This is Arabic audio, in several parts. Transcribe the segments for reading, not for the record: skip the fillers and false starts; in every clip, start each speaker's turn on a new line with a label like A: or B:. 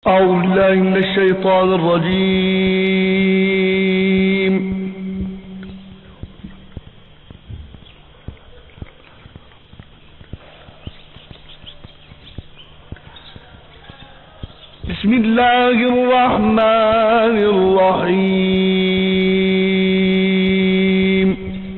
A: أعوذ بالله من الشيطان الرجيم. بسم الله الرحمن الرحيم.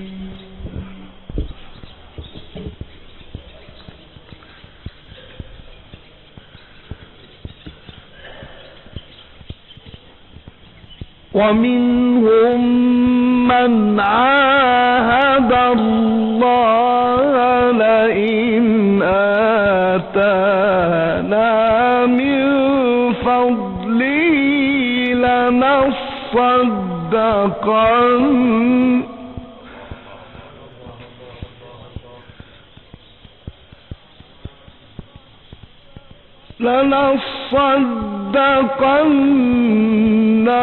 A: ومنهم من عاهد الله لئن آتانا من فضله لنصدقن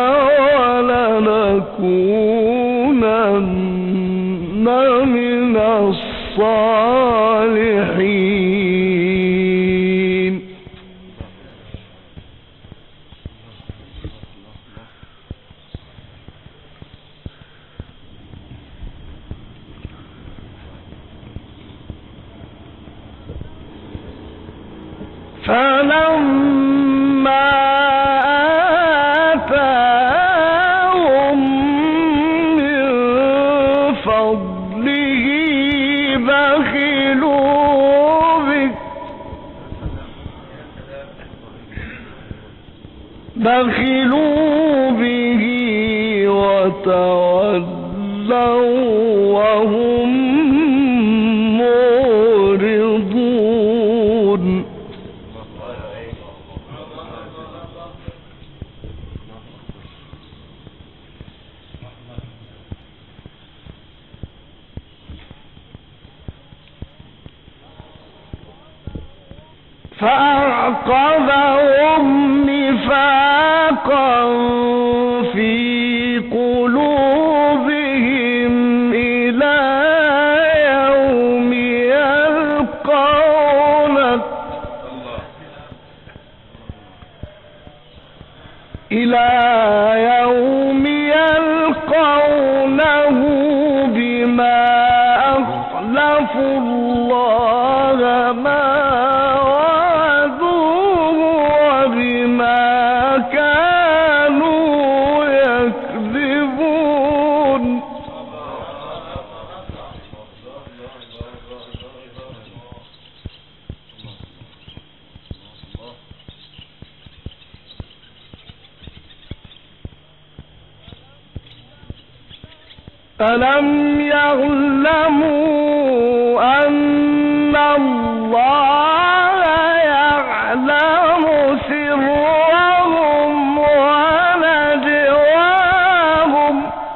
A: ولنكونن من الصالحين. فلما آتاهم من فضله بخلوا به وتولوا وهم معرضون. فأعقبهم نفاقا في قلوبهم إلى يوم يلقونه بما أخلفوا الله ما ألم يعلموا أن الله يعلم سرهم ونجواهم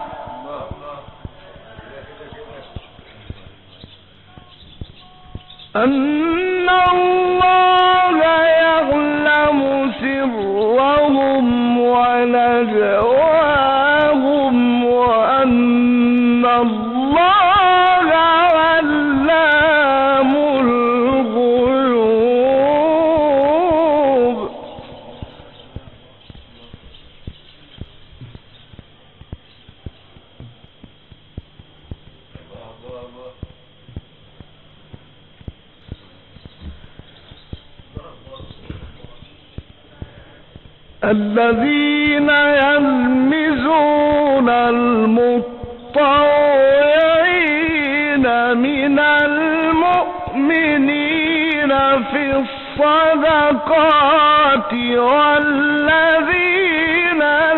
A: أن الله يعلم سرهم ونجواهم وأن الله علام الغيوب. الذين يلمزون المطوعين من المؤمنين في الصدقات والذين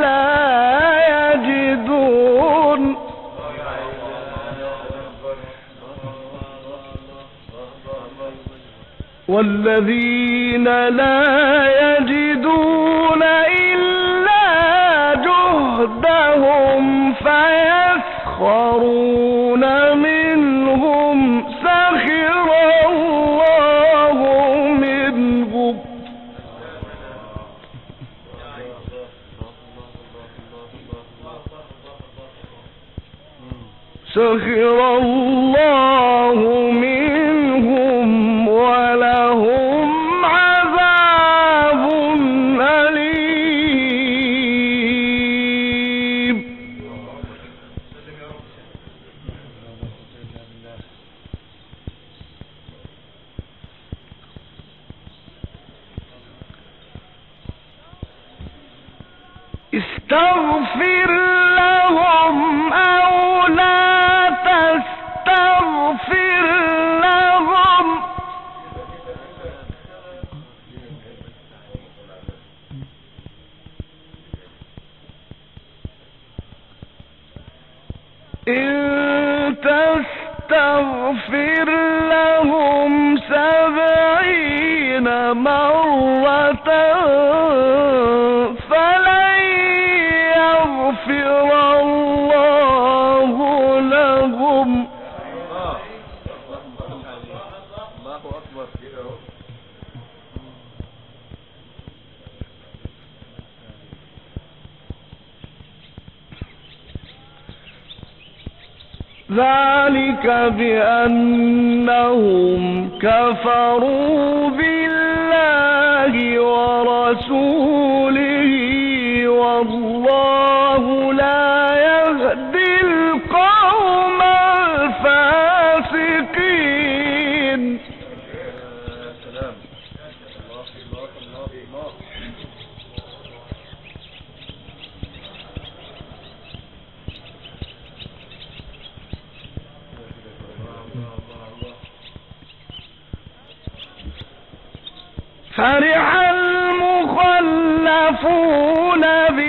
A: لا يجدون إلا جهدهم فيسخرون منهم سخر الله منهم ولهم عذاب أليم. استغفر لهم أو لا تستغفر لهم إن تستغفر لهم 70 مرة فلن يغفر الله لهم.
B: الله أكبر.
A: ذلك بأنهم كفروا بالله ورسوله والله لا يهدي القوم الفاسقين. فرح المخلفون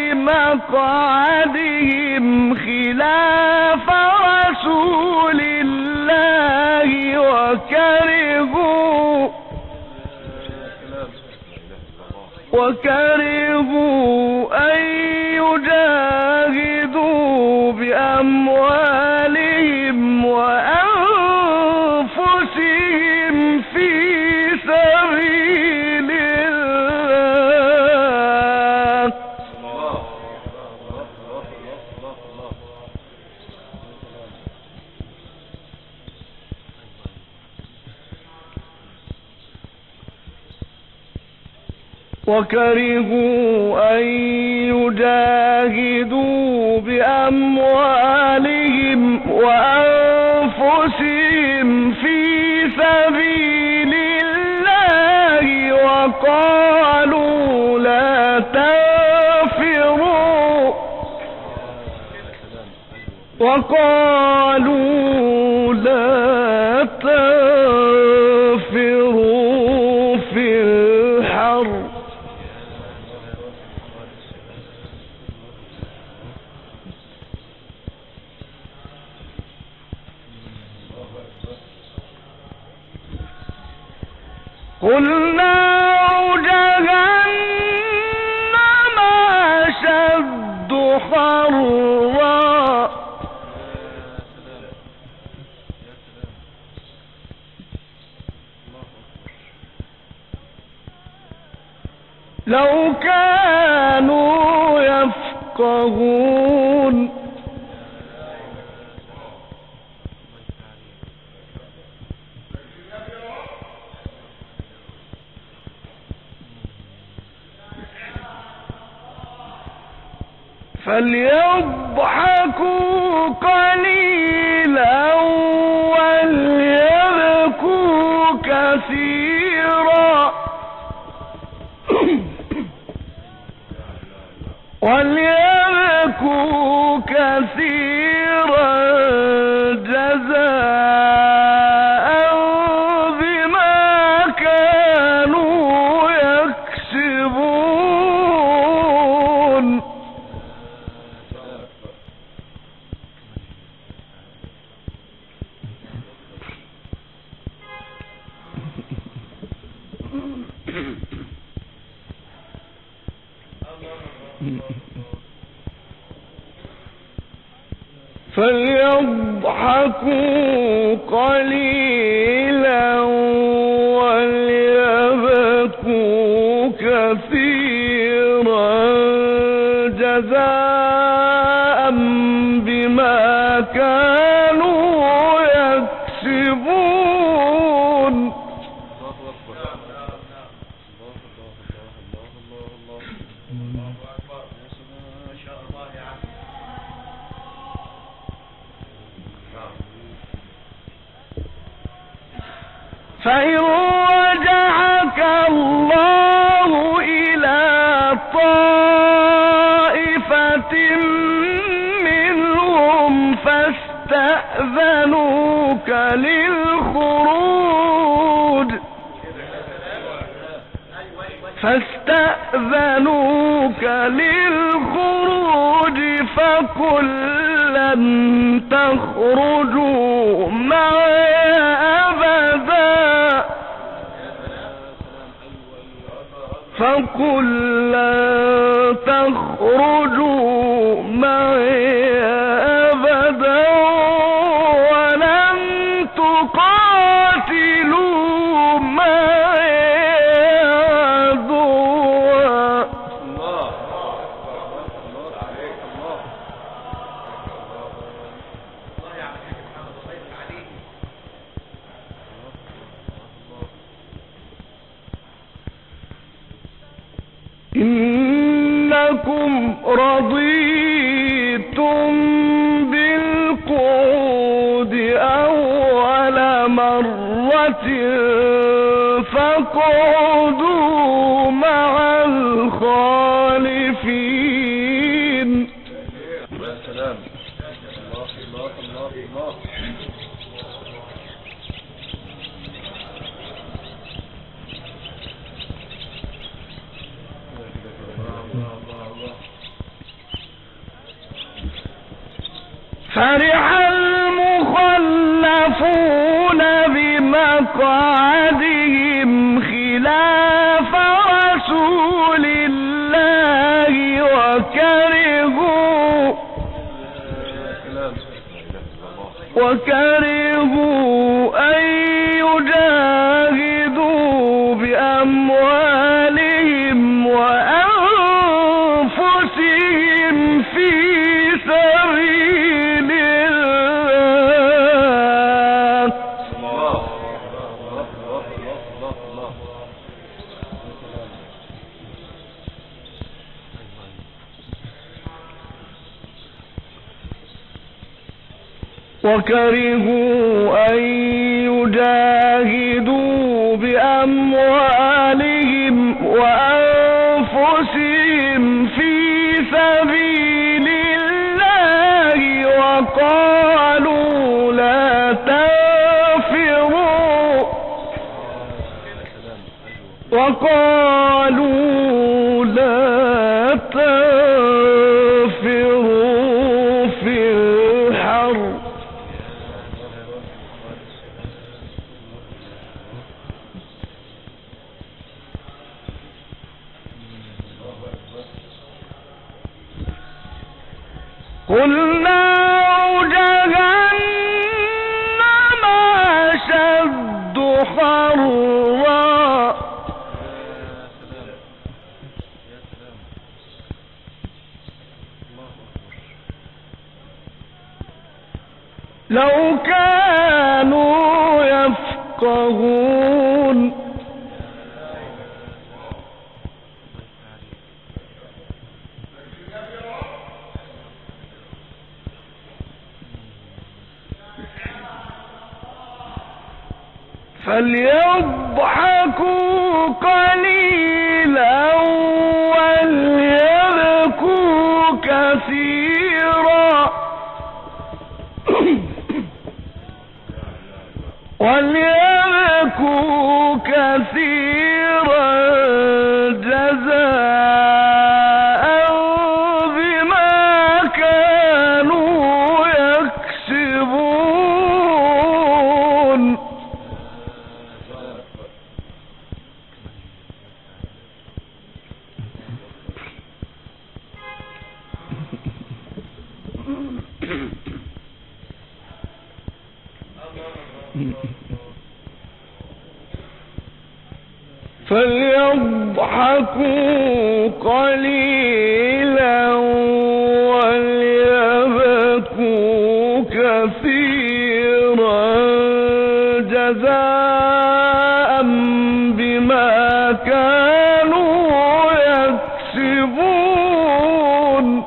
A: بمقعدهم خلاف رسول الله وكرهوا أن يجاهدوا بأموالهم وأنفسهم في سبيل الله. وكرهوا أن يجاهدوا بأموالهم وأنفسهم في سبيل الله وقالوا لا تنفروا في الحر قل نار جهنم أشد حرا لو كانوا يفقهون فليضحكوا قليلا وليبكوا كثيرا جزاء بما كانوا يكسبون. فليضحكوا قليلا وليبكوا كثيرا جزاء بما كانوا يكسبون. فإن رجعك الله إلى طائفة للخروج فقل لن تخرجوا معي أبدا ولن تقاتلوا معي عدوا. إنكم رضيتم بالقعود أول مرة فاقعدوا مع الخالفين.
B: سلام. الله الله الله.
A: فرح المخلفون بمقعدهم خلاف رسول الله وكرهوا أن يجاهدوا بأموالهم وأنفسهم في سبيل الله. وكرهوا أن يجاهدوا بأموالهم وأنفسهم في سبيل الله وقالوا لا تنفروا في الحر قل نار جهنم أشد حرا لو كانوا يفقهون فليضحكوا قليلا وليبكوا كثيرا جزاء بما كانوا يكسبون. فليضحكوا قليلا وليبكوا كثيرا جزاء بما كانوا يكسبون.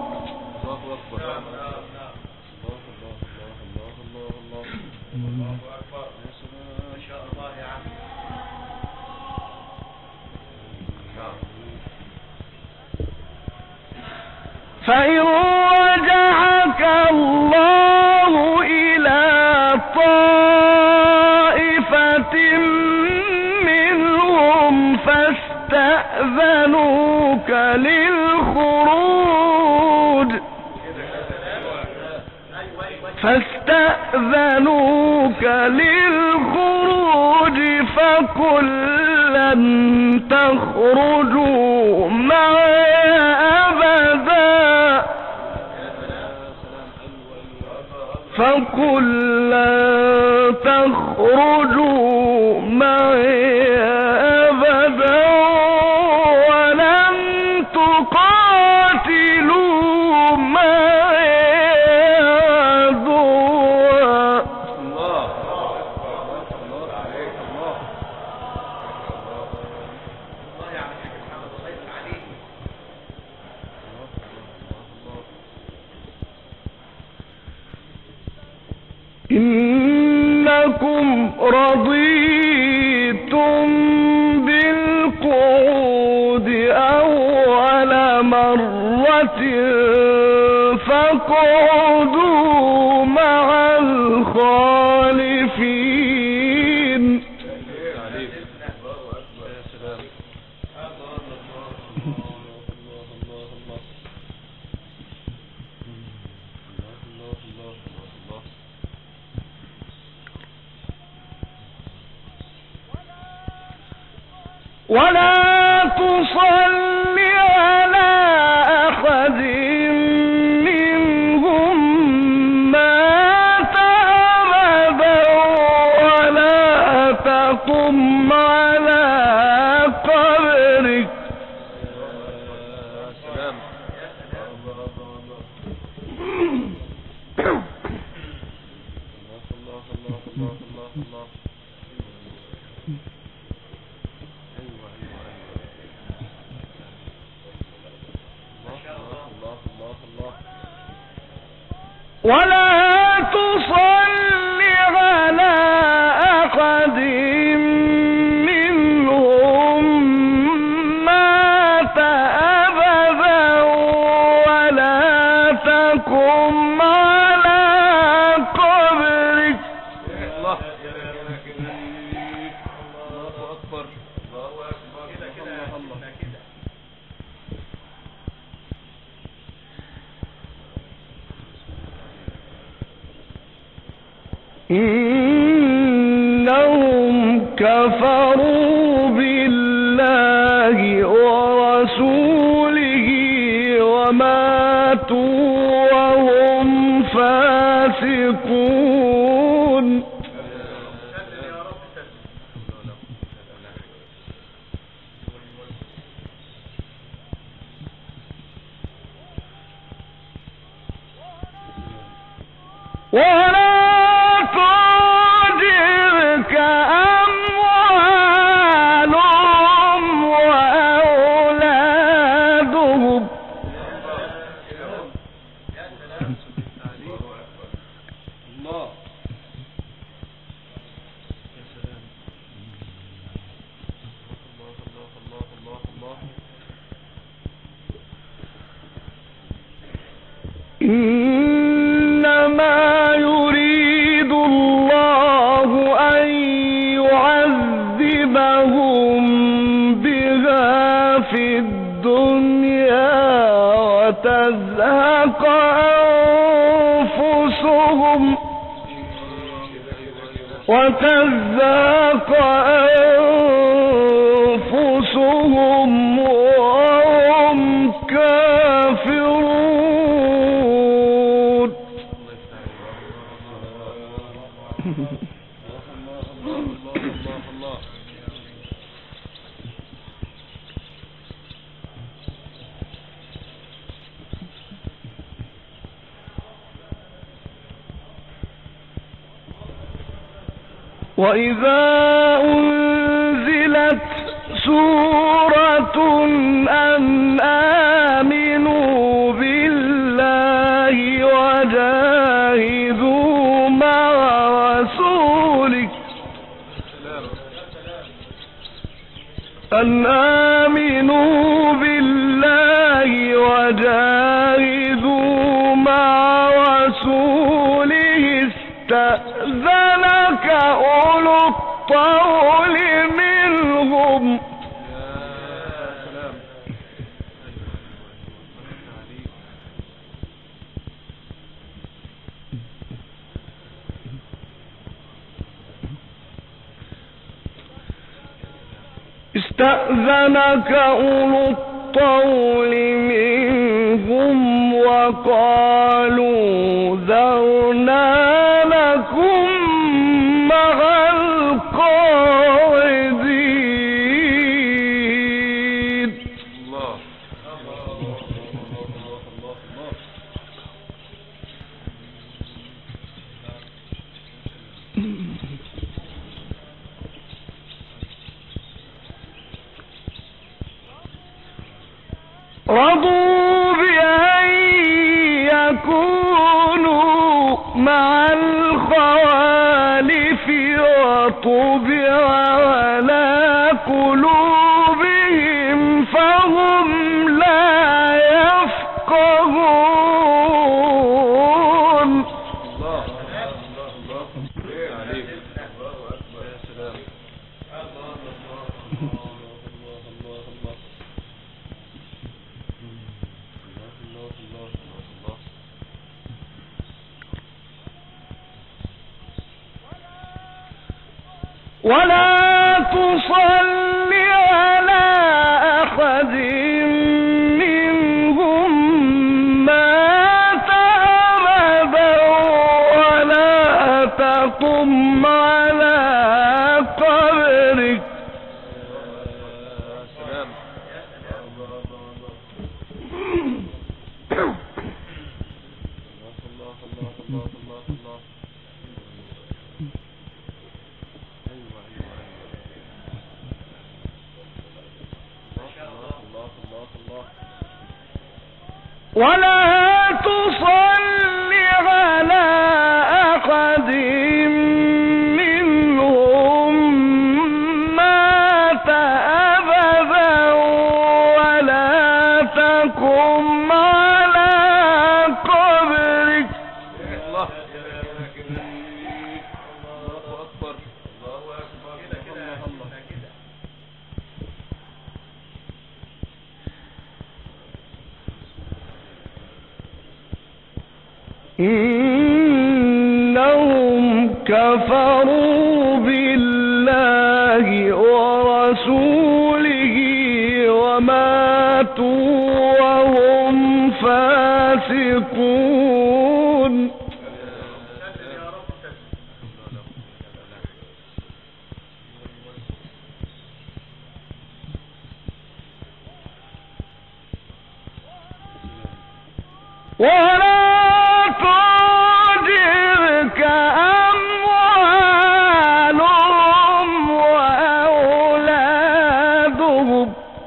A: فإن رجعك الله إلى طاعته للخروج فاستأذنوك للخروج فقل لن تخرجوا معي أبدا فقل لن تخرجوا معي أبدا ولن تقاتلوا معي عدوا. إنكم رضيتم بالقعود أول مرة فاقعدوا مع الخالفين. ولا تصل على أحد منهم مات أبدا ولا تقم على قبره. ولا تصل على أحد منهم مات أبدا ولا تقم على قبره.
B: الله أكبر الله أكبر الله.
A: إنهم كفروا بالله ورسوله وماتوا وهم فاسقون. ولا تعجبك أموالهم وأولادهم إنما يريد الله أن يعذبهم بها في الدنيا وتزهق أنفسهم وهم كافرون. وإذا أنزلت سورة أن آمنوا بالله وجاهدوا مع رسوله أن آمنوا بالله وجاهدوا مع رسوله استأذنك أولو الطول منهم استأذنك أولو الطول منهم وقالوا ذرنا لكم مع القاعدين.
B: الله
A: رضوا بأن يكونوا مع الخوالف وطبع على قلوبهم فهم لا يفقهون.
B: الله عليك. الله أكبر. يا سلام.
A: ولا تصل على أحد منهم مات أبدا ولا تقم على قبره.
B: سلام. الله.
A: ولا تصل على أحد منهم مات أبدا ولا تقم على قبره.
B: الله أكبر. الله أكبر. الله.
A: إنهم كفروا بالله ورسوله وماتوا وهم فاسقون. ولا تعجبك أموالهم وأولادهم.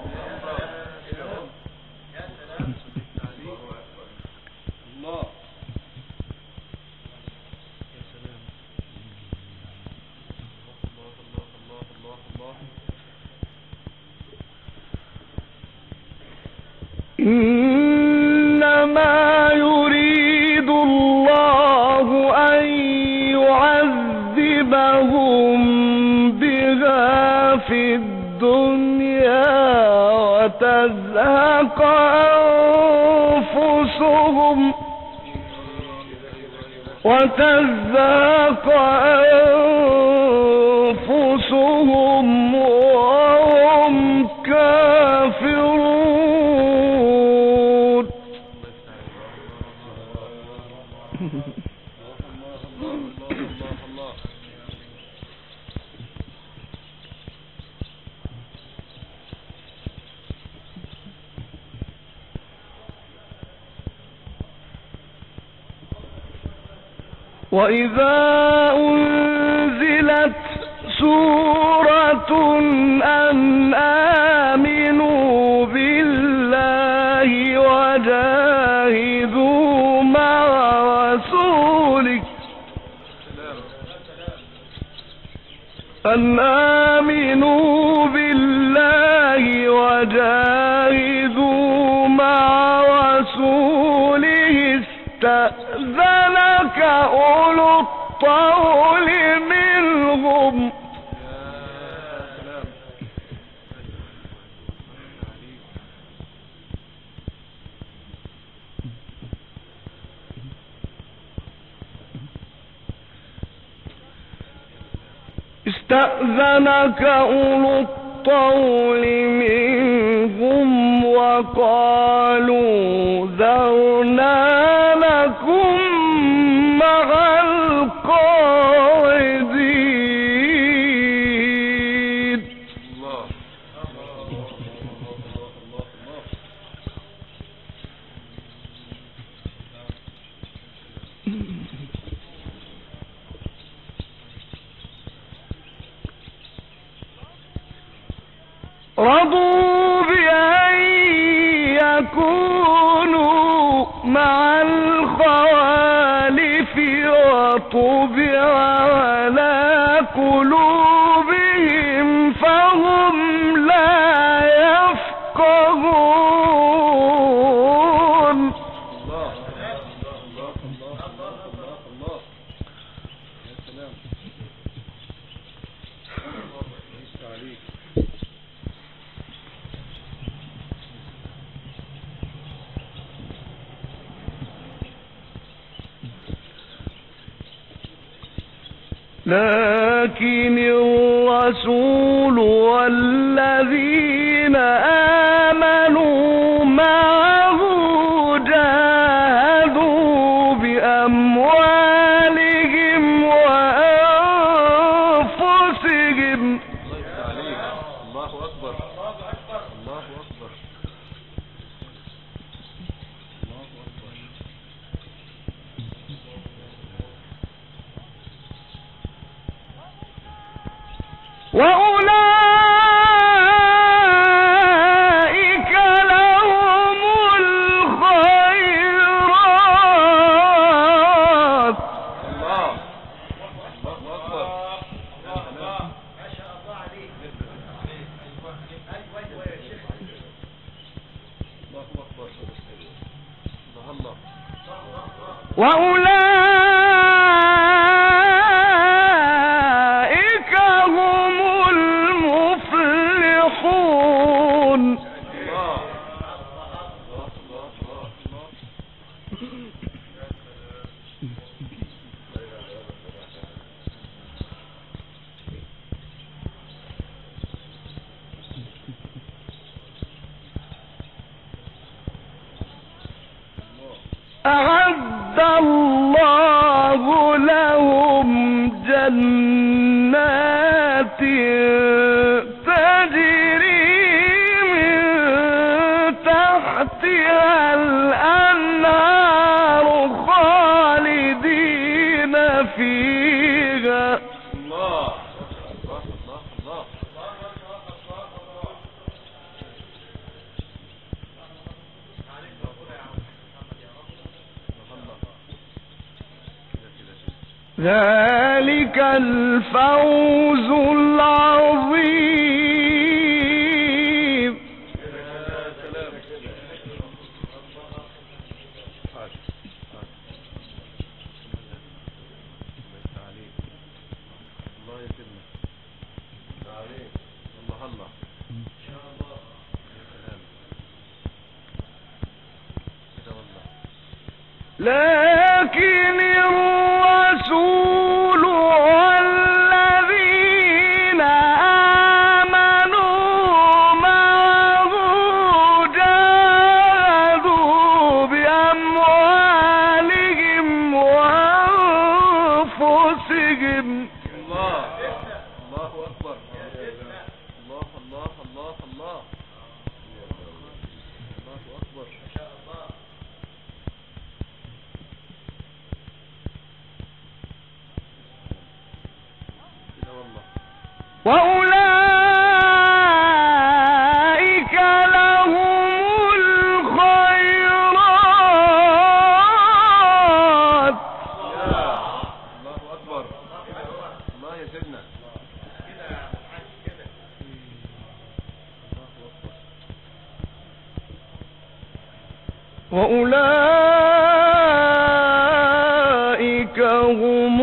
B: الله.
A: إنما يريد الله أن يعذبهم بها في الدنيا وتزهق أنفسهم وهم كافرون. وإذا أنزلت سورة أن آمنوا بالله وجاهدوا مع رسوله أن آمنوا بالله وجاهدوا مع رسوله استأذنك أولو الطول منهم. استأذنك أولو الطول منهم وقالوا ذرنا لكم مع القاعدين.
B: الله.
A: رضوا بأن يكونوا مع الخوالف وطبع على قلوبهم فهم لا يفقهون.
B: الله. الله. يا سلام. عليك.
A: لكن الرسول والذين آمنوا معه جاهدوا بأموالهم وأنفسهم.
B: الله أكبر. الله أكبر. الله أكبر.
A: وأولئك لهم الخيرات.
B: الله. الله أكبر.
C: ما شاء الله عليك. ايوه يا شيخ.
B: الله أكبر. الله.
A: وأولئك هم المفلحون.
B: الله.
A: أعد الله لهم جنات تجري من تحتها الأنهار خالدين فيها.
B: الله. الله.
A: ذلك الفوز العظيم. لكن الرسول والذين آمنوا معه جاهدوا بأموالهم وأنفسهم.
B: الله. الله أكبر. الله الله الله الله. الله أكبر. ما شاء الله.
A: وأولئك لهم الخيرات.
B: الله أكبر. الله يا سيدنا.
A: وأولئك هم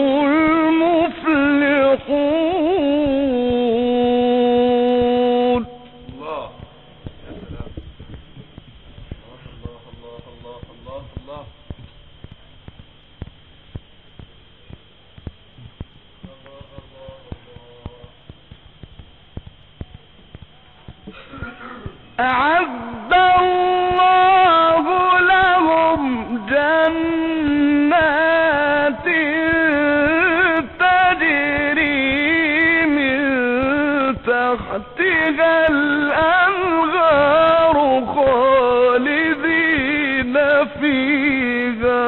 A: المفلحون.
B: الله. يا سلام. الله الله الله الله الله.
A: أعد الله لهم جنات تجري من تحتها الأنهار خالدين فيها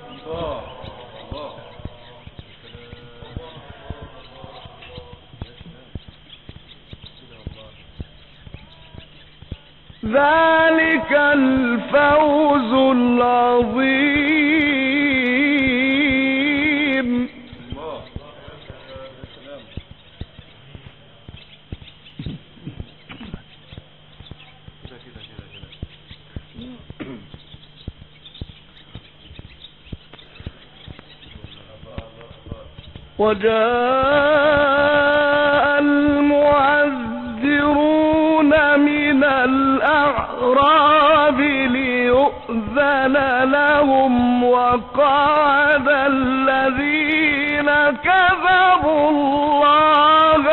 A: ذلك الفوز العظيم. وجاء المعذرون من الأعراب ليؤذن لهم وقعد الذين كذبوا الله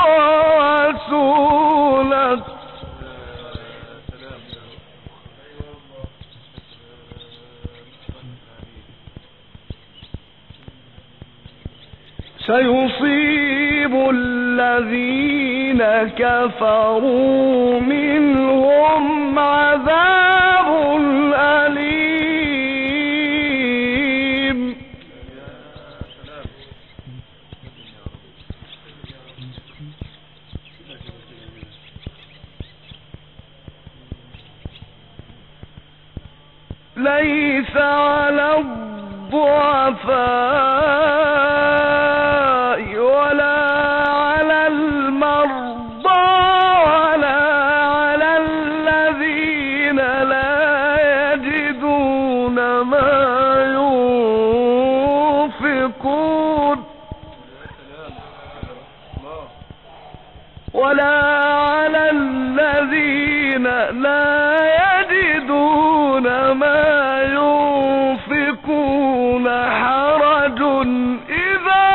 A: ورسوله سيصيب الذين كفروا منهم عذاب أليم. ليس على الضعفاء ولا على المرضى ولا على الذين لا يجدون ما ينفقون ولا على الذين لا يجدون ما ينفقون حرج إذا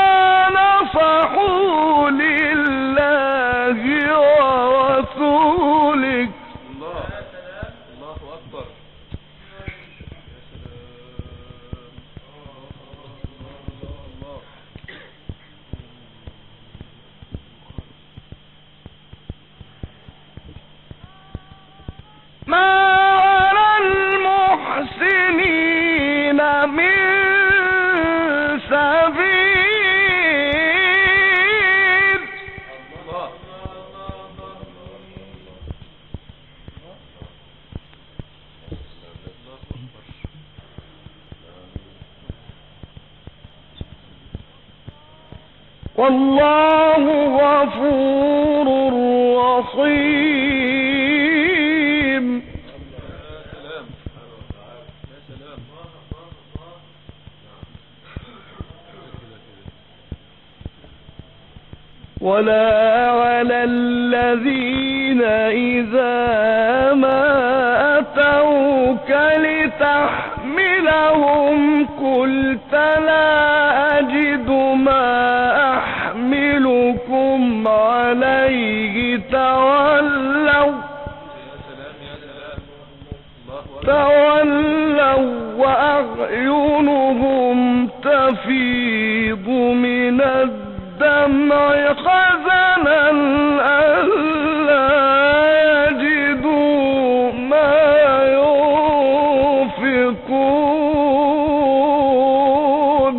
A: نصحوا لله ورسوله.
B: الله أكبر.
A: ما على المحسنين من سبيل. والله غفور رحيم. ولا على الذين إذا ما أتوك لتحملهم قلت لا أجد ما أحملكم عليه تولوا وأعينهم تفيض من الدمع حزنا ألا يجدوا ما ينفقون.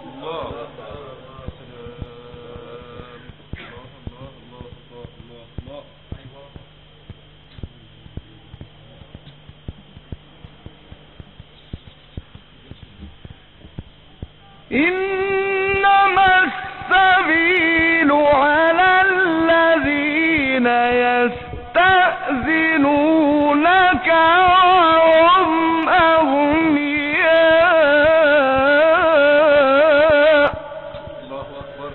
A: إنما السبيل على الذين يستأذنونك وهم أغنياء.
B: الله أكبر.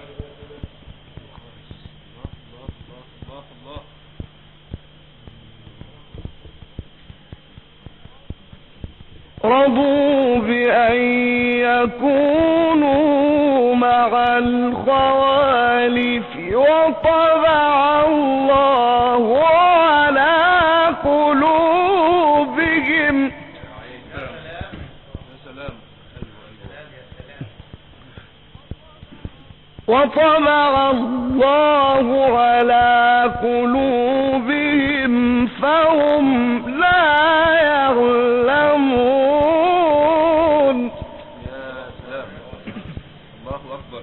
A: رضوا بأن يكونوا مع الخوالف وطبع الله على قلوبهم وطبع الله على قلوبهم فهم لا يعلمون.
B: يا سلام، الله أكبر.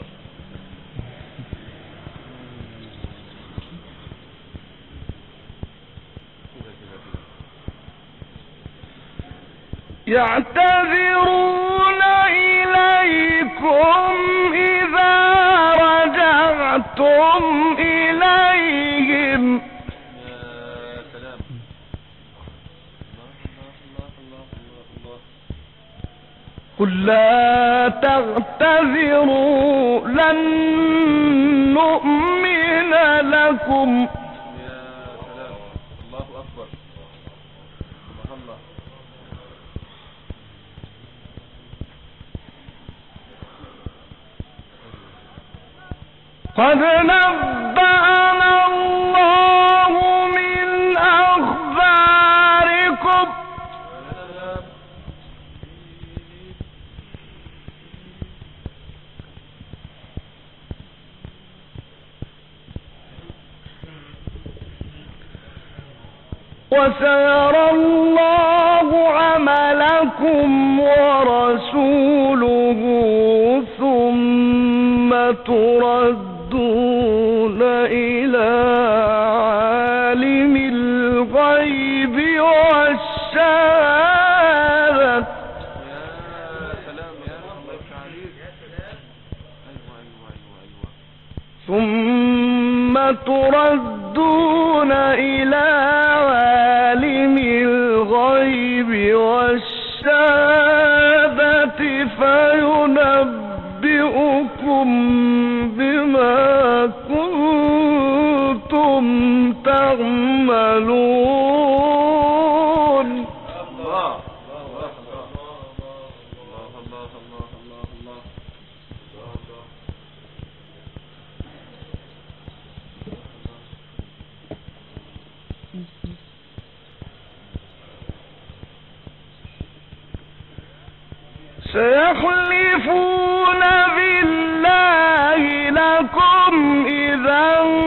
A: يعتذرون إليكم إذا رجعتم إليهم.
B: يا سلام، الله.
A: قل لا تعتذروا لن نؤمن لكم.
B: يا سلام، الله أكبر. الله.
A: قد نبأنا الله من أخباركم. وسيرى الله عملكم ورسوله ثم تردون إلى عالم الغيب والشهادة.
B: يا سلام، يا الله عليك. أيوة.
A: ثم تردون إلى عالم الغيب والشهادة فينبئكم بما كنتم تعملون.
B: الله.
A: سيحلفون بالله لكم إذا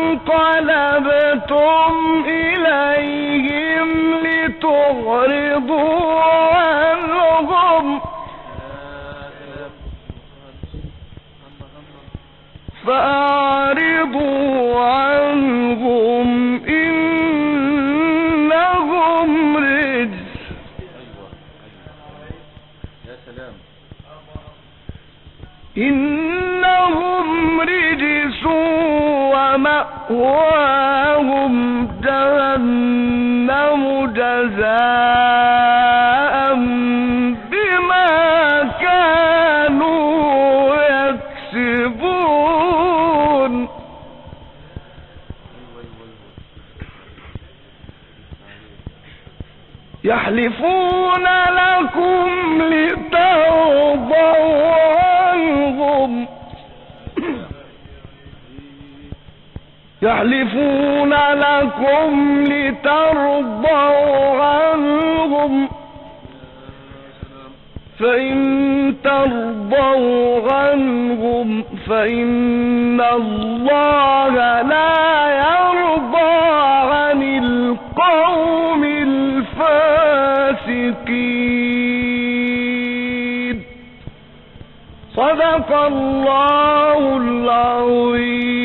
A: انقلبتم إليهم لتعرضوا عنهم فأعرضوا عنهم إنهم رجس.
B: يا سلام،
A: إنهم رجس ومأواهم جهنم جزاء بما كانوا يكسبون. يحلفون لكم لترضوا عنهم. يحلفون لكم لترضوا عنهم فإن ترضوا عنهم فإن الله لا يرضى عن القوم الفاسقين. صدق الله العظيم.